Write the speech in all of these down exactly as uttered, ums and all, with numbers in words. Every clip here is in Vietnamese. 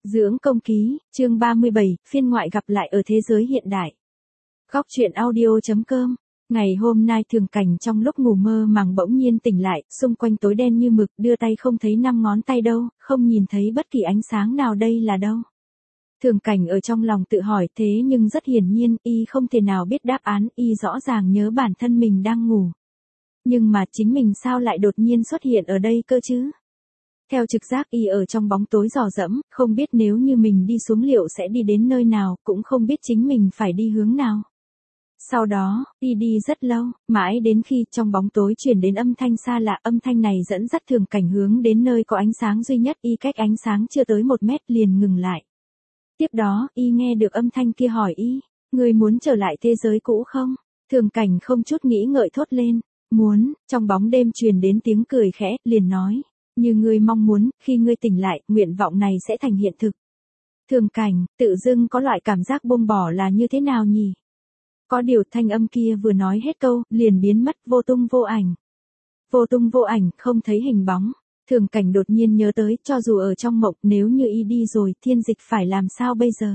Dưỡng công ký, chương ba mươi bảy, phiên ngoại gặp lại ở thế giới hiện đại. Góc truyện audio.com. Ngày hôm nay Thường Cảnh trong lúc ngủ mơ màng bỗng nhiên tỉnh lại, xung quanh tối đen như mực, đưa tay không thấy năm ngón tay đâu, không nhìn thấy bất kỳ ánh sáng nào, đây là đâu. Thường Cảnh ở trong lòng tự hỏi, thế nhưng rất hiển nhiên, y không thể nào biết đáp án, y rõ ràng nhớ bản thân mình đang ngủ. Nhưng mà chính mình sao lại đột nhiên xuất hiện ở đây cơ chứ? Theo trực giác y ở trong bóng tối rò rẫm, không biết nếu như mình đi xuống liệu sẽ đi đến nơi nào, cũng không biết chính mình phải đi hướng nào. Sau đó, y đi rất lâu, mãi đến khi trong bóng tối truyền đến âm thanh xa lạ, âm thanh này dẫn dắt Thường Cảnh hướng đến nơi có ánh sáng duy nhất, y cách ánh sáng chưa tới một mét liền ngừng lại. Tiếp đó, y nghe được âm thanh kia hỏi y, người muốn trở lại thế giới cũ không? Thường Cảnh không chút nghĩ ngợi thốt lên, muốn. Trong bóng đêm truyền đến tiếng cười khẽ, liền nói, như ngươi mong muốn, khi ngươi tỉnh lại, nguyện vọng này sẽ thành hiện thực. Thường Cảnh, tự dưng có loại cảm giác buông bỏ là như thế nào nhỉ? Có điều thanh âm kia vừa nói hết câu, liền biến mất vô tung vô ảnh. Vô tung vô ảnh, không thấy hình bóng. Thường Cảnh đột nhiên nhớ tới, cho dù ở trong mộng, nếu như y đi rồi, Thiên Dịch phải làm sao bây giờ?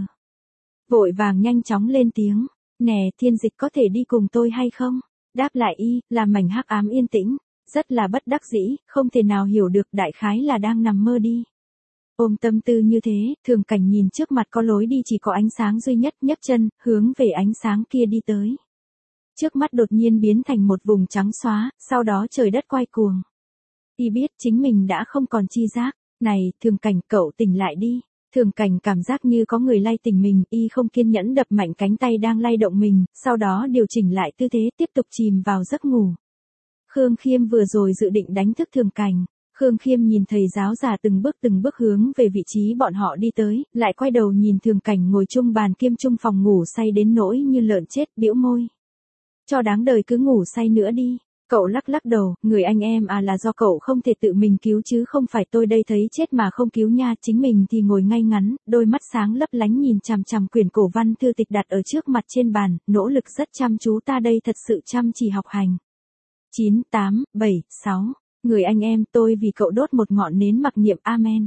Vội vàng nhanh chóng lên tiếng, nè, Thiên Dịch có thể đi cùng tôi hay không? Đáp lại y, là mảnh hắc ám yên tĩnh. Rất là bất đắc dĩ, không thể nào hiểu được, đại khái là đang nằm mơ đi. Ôm tâm tư như thế, Thường Cảnh nhìn trước mặt có lối đi chỉ có ánh sáng duy nhất, nhấc chân, hướng về ánh sáng kia đi tới. Trước mắt đột nhiên biến thành một vùng trắng xóa, sau đó trời đất quay cuồng. Y biết chính mình đã không còn chi giác, này, Thường Cảnh, cậu tỉnh lại đi. Thường Cảnh cảm giác như có người lay tỉnh mình, y không kiên nhẫn đập mạnh cánh tay đang lay động mình, sau đó điều chỉnh lại tư thế, tiếp tục chìm vào giấc ngủ. Khương Khiêm vừa rồi dự định đánh thức Thường Cảnh. Khương Khiêm nhìn thầy giáo già từng bước từng bước hướng về vị trí bọn họ đi tới, lại quay đầu nhìn Thường Cảnh ngồi chung bàn kiêm chung phòng ngủ say đến nỗi như lợn chết, bĩu môi. Cho đáng đời cứ ngủ say nữa đi. Cậu lắc lắc đầu, người anh em à, là do cậu không thể tự mình cứu chứ không phải tôi đây thấy chết mà không cứu nha. Chính mình thì ngồi ngay ngắn, đôi mắt sáng lấp lánh nhìn chằm chằm quyển cổ văn thư tịch đặt ở trước mặt trên bàn, nỗ lực rất chăm chú, ta đây thật sự chăm chỉ học hành. chín, tám, bảy, sáu. Người anh em, tôi vì cậu đốt một ngọn nến mặc niệm amen.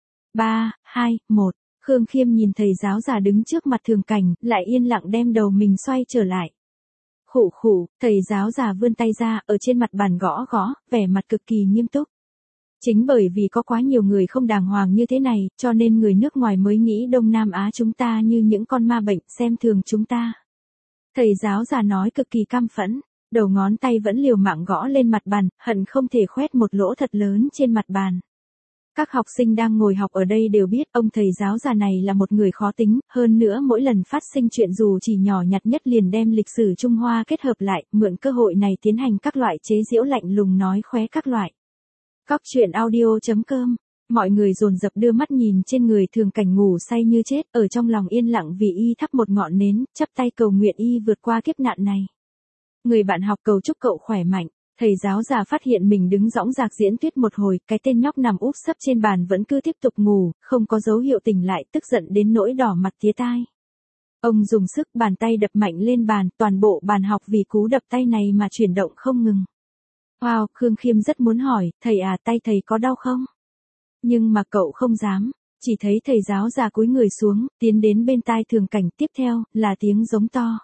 ba, hai, một. Khương Khiêm nhìn thầy giáo già đứng trước mặt Thường Cảnh, lại yên lặng đem đầu mình xoay trở lại. Khụ khụ, thầy giáo già vươn tay ra, ở trên mặt bàn gõ gõ, vẻ mặt cực kỳ nghiêm túc. Chính bởi vì có quá nhiều người không đàng hoàng như thế này, cho nên người nước ngoài mới nghĩ Đông Nam Á chúng ta như những con ma bệnh, xem thường chúng ta. Thầy giáo già nói cực kỳ căm phẫn. Đầu ngón tay vẫn liều mạng gõ lên mặt bàn, hận không thể khoét một lỗ thật lớn trên mặt bàn. Các học sinh đang ngồi học ở đây đều biết ông thầy giáo già này là một người khó tính, hơn nữa mỗi lần phát sinh chuyện dù chỉ nhỏ nhặt nhất liền đem lịch sử Trung Hoa kết hợp lại, mượn cơ hội này tiến hành các loại chế giễu lạnh lùng nói khóe các loại. Góc truyện audio.com. Mọi người dồn dập đưa mắt nhìn trên người Thường Cảnh ngủ say như chết, ở trong lòng yên lặng vì y thắp một ngọn nến, chắp tay cầu nguyện y vượt qua kiếp nạn này. Người bạn học cầu chúc cậu khỏe mạnh. Thầy giáo già phát hiện mình đứng dõng dạc diễn thuyết một hồi, cái tên nhóc nằm úp sấp trên bàn vẫn cứ tiếp tục ngủ, không có dấu hiệu tỉnh lại, tức giận đến nỗi đỏ mặt tía tai. Ông dùng sức bàn tay đập mạnh lên bàn, toàn bộ bàn học vì cú đập tay này mà chuyển động không ngừng. Wow, Khương Khiêm rất muốn hỏi, thầy à, tay thầy có đau không? Nhưng mà cậu không dám, chỉ thấy thầy giáo già cúi người xuống, tiến đến bên tai Thường Cảnh, tiếp theo, là tiếng giống to.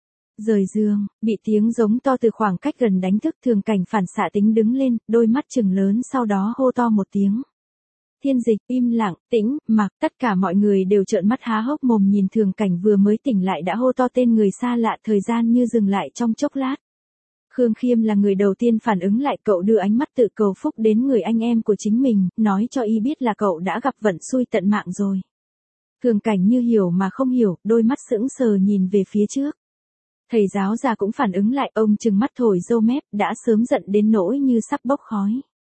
Rời giường, bị tiếng giống to từ khoảng cách gần đánh thức, Thường Cảnh phản xạ tính đứng lên, đôi mắt trừng lớn, sau đó hô to một tiếng. Thiên Dịch, im lặng, tĩnh, mặc, tất cả mọi người đều trợn mắt há hốc mồm nhìn Thường Cảnh vừa mới tỉnh lại đã hô to tên người xa lạ, thời gian như dừng lại trong chốc lát. Khương Khiêm là người đầu tiên phản ứng lại, cậu đưa ánh mắt tự cầu phúc đến người anh em của chính mình, nói cho y biết là cậu đã gặp vận xui tận mạng rồi. Thường Cảnh như hiểu mà không hiểu, đôi mắt sững sờ nhìn về phía trước. Thầy giáo già cũng phản ứng lại, ông trừng mắt thổi râu mép, đã sớm giận đến nỗi như sắp bốc khói.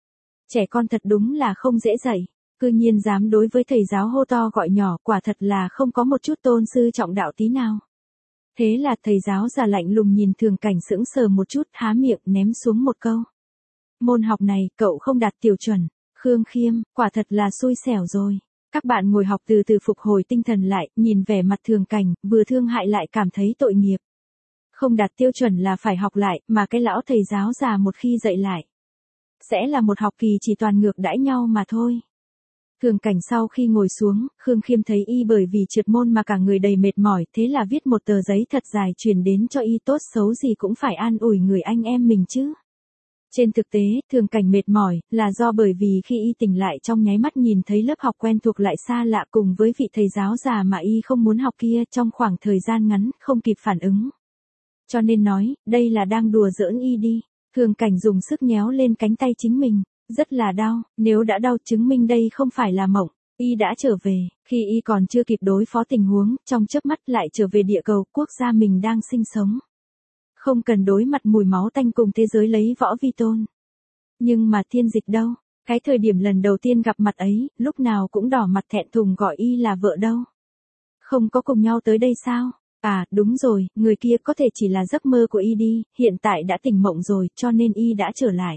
Trẻ con thật đúng là không dễ dạy, cư nhiên dám đối với thầy giáo hô to gọi nhỏ, quả thật là không có một chút tôn sư trọng đạo tí nào. Thế là thầy giáo già lạnh lùng nhìn Thường Cảnh sững sờ một chút, há miệng ném xuống một câu. Môn học này, cậu không đạt tiêu chuẩn. Khương Khiêm, quả thật là xui xẻo rồi. Các bạn ngồi học từ từ phục hồi tinh thần lại, nhìn vẻ mặt Thường Cảnh, vừa thương hại lại cảm thấy tội nghiệp. Không đạt tiêu chuẩn là phải học lại, mà cái lão thầy giáo già một khi dạy lại, sẽ là một học kỳ chỉ toàn ngược đãi nhau mà thôi. Thường Cảnh sau khi ngồi xuống, Khương Khiêm thấy y bởi vì trượt môn mà cả người đầy mệt mỏi, thế là viết một tờ giấy thật dài truyền đến cho y, tốt xấu gì cũng phải an ủi người anh em mình chứ. Trên thực tế, Thường Cảnh mệt mỏi, là do bởi vì khi y tỉnh lại trong nháy mắt nhìn thấy lớp học quen thuộc lại xa lạ cùng với vị thầy giáo già mà y không muốn học kia, trong khoảng thời gian ngắn, không kịp phản ứng. Cho nên nói, đây là đang đùa giỡn y đi. Thường Cảnh dùng sức nhéo lên cánh tay chính mình. Rất là đau, nếu đã đau chứng minh đây không phải là mộng. Y đã trở về, khi y còn chưa kịp đối phó tình huống, trong chớp mắt lại trở về địa cầu quốc gia mình đang sinh sống. Không cần đối mặt mùi máu tanh cùng thế giới lấy võ vi tôn. Nhưng mà Thiên Dịch đâu? Cái thời điểm lần đầu tiên gặp mặt ấy, lúc nào cũng đỏ mặt thẹn thùng gọi y là vợ đâu. Không có cùng nhau tới đây sao? À, đúng rồi, người kia có thể chỉ là giấc mơ của y đi, hiện tại đã tỉnh mộng rồi, cho nên y đã trở lại.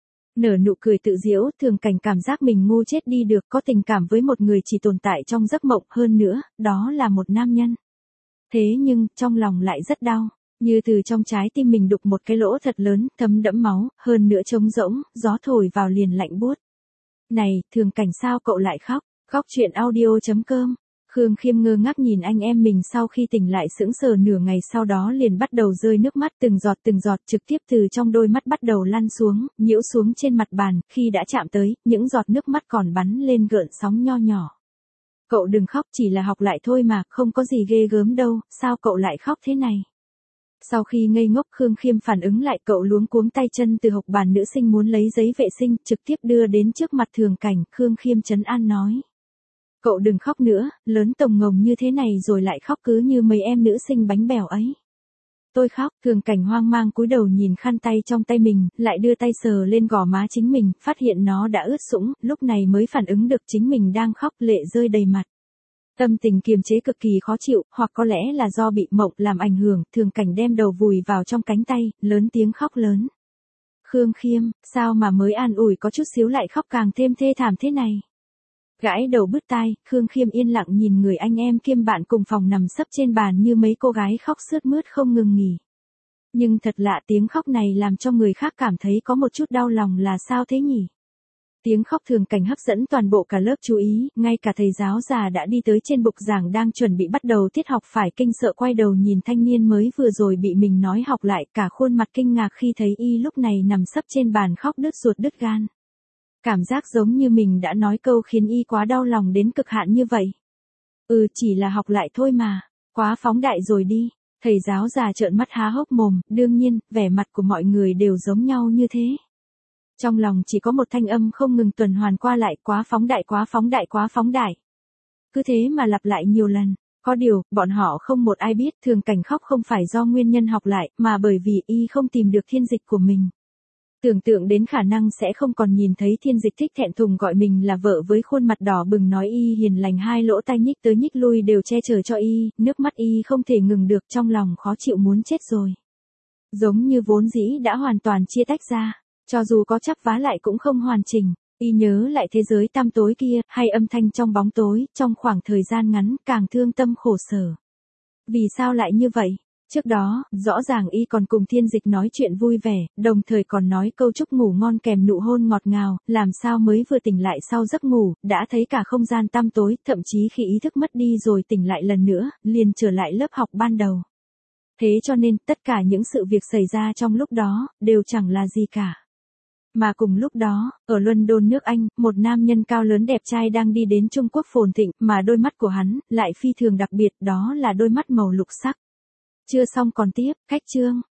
Nở nụ cười tự giễu, Thường Cảnh cảm giác mình ngu chết đi được, có tình cảm với một người chỉ tồn tại trong giấc mộng, hơn nữa, đó là một nam nhân. Thế nhưng, trong lòng lại rất đau, như từ trong trái tim mình đục một cái lỗ thật lớn, thấm đẫm máu, hơn nữa trống rỗng, gió thổi vào liền lạnh buốt. Này, Thường Cảnh sao cậu lại khóc? Khóc chuyện audio chấm com. Khương Khiêm ngơ ngác nhìn anh em mình sau khi tỉnh lại sững sờ nửa ngày, sau đó liền bắt đầu rơi nước mắt từng giọt từng giọt trực tiếp từ trong đôi mắt bắt đầu lăn xuống, nhiễu xuống trên mặt bàn, khi đã chạm tới, những giọt nước mắt còn bắn lên gợn sóng nho nhỏ. Cậu đừng khóc, chỉ là học lại thôi mà, không có gì ghê gớm đâu, sao cậu lại khóc thế này? Sau khi ngây ngốc, Khương Khiêm phản ứng lại, cậu luống cuống tay chân từ hộc bàn nữ sinh muốn lấy giấy vệ sinh, trực tiếp đưa đến trước mặt Thường Cảnh. Khương Khiêm trấn an nói. Cậu đừng khóc nữa, lớn tổng ngồng như thế này rồi lại khóc cứ như mấy em nữ sinh bánh bèo ấy. Tôi khóc. Thường Cảnh hoang mang cúi đầu nhìn khăn tay trong tay mình, lại đưa tay sờ lên gò má chính mình, phát hiện nó đã ướt sũng, lúc này mới phản ứng được chính mình đang khóc, lệ rơi đầy mặt. Tâm tình kiềm chế cực kỳ khó chịu, hoặc có lẽ là do bị mộng làm ảnh hưởng, Thường Cảnh đem đầu vùi vào trong cánh tay, lớn tiếng khóc lớn. Khương Khiêm, sao mà mới an ủi có chút xíu lại khóc càng thêm thê thảm thế này? Gãi đầu bứt tai, Khương Khiêm yên lặng nhìn người anh em kiêm bạn cùng phòng nằm sấp trên bàn như mấy cô gái khóc sướt mướt không ngừng nghỉ. Nhưng thật lạ, tiếng khóc này làm cho người khác cảm thấy có một chút đau lòng, là sao thế nhỉ? Tiếng khóc Thường Cảnh hấp dẫn toàn bộ cả lớp chú ý, ngay cả thầy giáo già đã đi tới trên bục giảng đang chuẩn bị bắt đầu tiết học phải kinh sợ quay đầu nhìn thanh niên mới vừa rồi bị mình nói học lại, cả khuôn mặt kinh ngạc khi thấy y lúc này nằm sấp trên bàn khóc đứt ruột đứt gan. Cảm giác giống như mình đã nói câu khiến y quá đau lòng đến cực hạn như vậy. Ừ, chỉ là học lại thôi mà, quá phóng đại rồi đi. Thầy giáo già trợn mắt há hốc mồm, đương nhiên, vẻ mặt của mọi người đều giống nhau như thế. Trong lòng chỉ có một thanh âm không ngừng tuần hoàn qua lại, quá phóng đại, quá phóng đại, quá phóng đại. Cứ thế mà lặp lại nhiều lần. Có điều, bọn họ không một ai biết Thường Cảnh khóc không phải do nguyên nhân học lại, mà bởi vì y không tìm được thiên dịch của mình. Tưởng tượng đến khả năng sẽ không còn nhìn thấy thiên dịch thích thẹn thùng gọi mình là vợ với khuôn mặt đỏ bừng nói y hiền lành, hai lỗ tai nhích tới nhích lui đều che chở cho y, nước mắt y không thể ngừng được, trong lòng khó chịu muốn chết rồi. Giống như vốn dĩ đã hoàn toàn chia tách ra, cho dù có chắp vá lại cũng không hoàn chỉnh. Y nhớ lại thế giới tăm tối kia, hay âm thanh trong bóng tối, trong khoảng thời gian ngắn, càng thương tâm khổ sở. Vì sao lại như vậy? Trước đó, rõ ràng y còn cùng thiên dịch nói chuyện vui vẻ, đồng thời còn nói câu chúc ngủ ngon kèm nụ hôn ngọt ngào, làm sao mới vừa tỉnh lại sau giấc ngủ, đã thấy cả không gian tăm tối, thậm chí khi ý thức mất đi rồi tỉnh lại lần nữa, liền trở lại lớp học ban đầu. Thế cho nên, tất cả những sự việc xảy ra trong lúc đó, đều chẳng là gì cả. Mà cùng lúc đó, ở London nước Anh, một nam nhân cao lớn đẹp trai đang đi đến Trung Quốc phồn thịnh, mà đôi mắt của hắn, lại phi thường đặc biệt, đó là đôi mắt màu lục sắc. Chưa xong còn tiếp, cách chương.